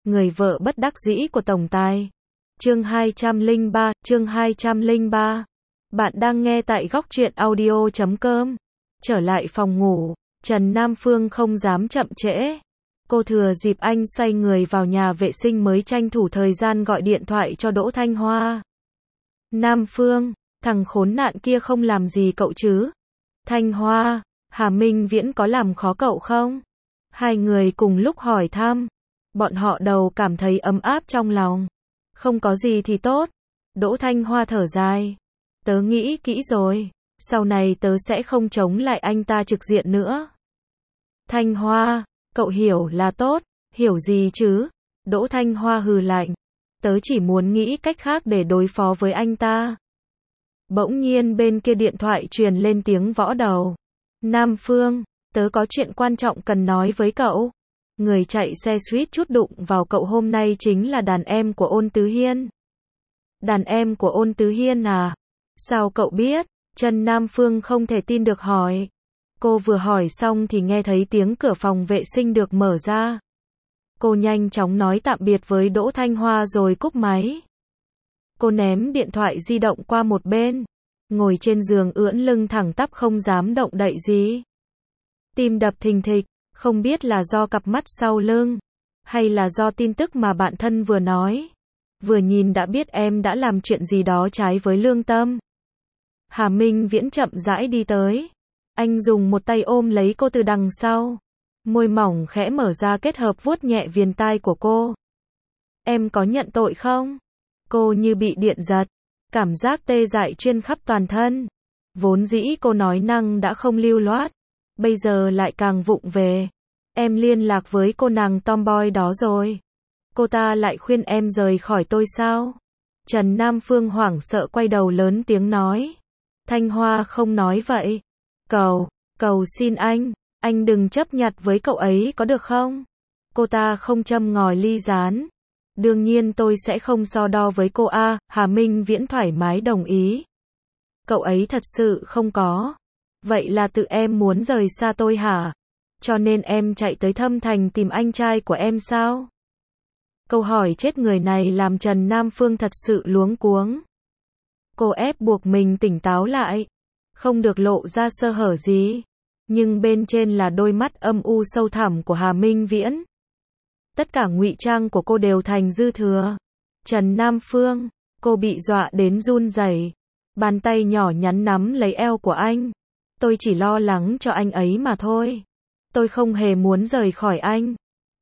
Người vợ bất đắc dĩ của tổng tài. Chương 203. Bạn đang nghe tại góc truyện audio.com. Trở lại phòng ngủ, Trần Nam Phương không dám chậm trễ. Cô thừa dịp anh xoay người vào nhà vệ sinh mới tranh thủ thời gian gọi điện thoại cho Đỗ Thanh Hoa. Nam Phương, thằng khốn nạn kia không làm gì cậu chứ? Thanh Hoa, Hà Minh Viễn có làm khó cậu không? Hai người cùng lúc hỏi thăm. Bọn họ đều cảm thấy ấm áp trong lòng. Không có gì thì tốt. Đỗ Thanh Hoa thở dài. Tớ nghĩ kỹ rồi. Sau này tớ sẽ không chống lại anh ta trực diện nữa. Thanh Hoa, cậu hiểu là tốt. Hiểu gì chứ? Đỗ Thanh Hoa hừ lạnh. Tớ chỉ muốn nghĩ cách khác để đối phó với anh ta. Bỗng nhiên bên kia điện thoại truyền lên tiếng võ đầu. Nam Phương, tớ có chuyện quan trọng cần nói với cậu. Người chạy xe suýt chút đụng vào cậu hôm nay chính là đàn em của Ôn Tứ Hiên. Đàn em của Ôn Tứ Hiên à? Sao cậu biết? Trần Nam Phương không thể tin được hỏi. Cô vừa hỏi xong thì nghe thấy tiếng cửa phòng vệ sinh được mở ra. Cô nhanh chóng nói tạm biệt với Đỗ Thanh Hoa rồi cúp máy. Cô ném điện thoại di động qua một bên. Ngồi trên giường ưỡn lưng thẳng tắp không dám động đậy gì. Tim đập thình thịch. Không biết là do cặp mắt sau lưng, hay là do tin tức mà bạn thân vừa nói. Vừa nhìn đã biết em đã làm chuyện gì đó trái với lương tâm. Hà Minh Viễn chậm rãi đi tới. Anh dùng một tay ôm lấy cô từ đằng sau. Môi mỏng khẽ mở ra kết hợp vuốt nhẹ viền tai của cô. Em có nhận tội không? Cô như bị điện giật. Cảm giác tê dại truyền khắp toàn thân. Vốn dĩ cô nói năng đã không lưu loát. Bây giờ lại càng vụng về. Em liên lạc với cô nàng tomboy đó rồi. Cô ta lại khuyên em rời khỏi tôi sao? Trần Nam Phương hoảng sợ quay đầu lớn tiếng nói. Thanh Hoa không nói vậy. Cầu xin anh đừng chấp nhặt với cậu ấy có được không? Cô ta không châm ngòi ly rán. Đương nhiên tôi sẽ không so đo với cô a. Hà Minh Viễn thoải mái đồng ý. Cậu ấy thật sự không có. Vậy là tự em muốn rời xa tôi hả? Cho nên em chạy tới Thâm Thành tìm anh trai của em sao? Câu hỏi chết người này làm Trần Nam Phương thật sự luống cuống. Cô ép buộc mình tỉnh táo lại. Không được lộ ra sơ hở gì. Nhưng bên trên là đôi mắt âm u sâu thẳm của Hà Minh Viễn. Tất cả ngụy trang của cô đều thành dư thừa. Trần Nam Phương, cô bị dọa đến run rẩy. Bàn tay nhỏ nhắn nắm lấy eo của anh. Tôi chỉ lo lắng cho anh ấy mà thôi. Tôi không hề muốn rời khỏi anh.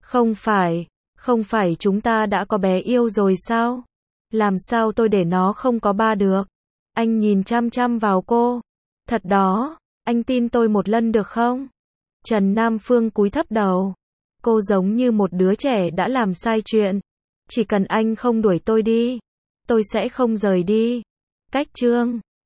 Không phải chúng ta đã có bé yêu rồi sao? Làm sao tôi để nó không có ba được? Anh nhìn chăm chăm vào cô. Thật đó, anh tin tôi một lần được không? Trần Nam Phương cúi thấp đầu. Cô giống như một đứa trẻ đã làm sai chuyện. Chỉ cần anh không đuổi tôi đi, tôi sẽ không rời đi. Cách chương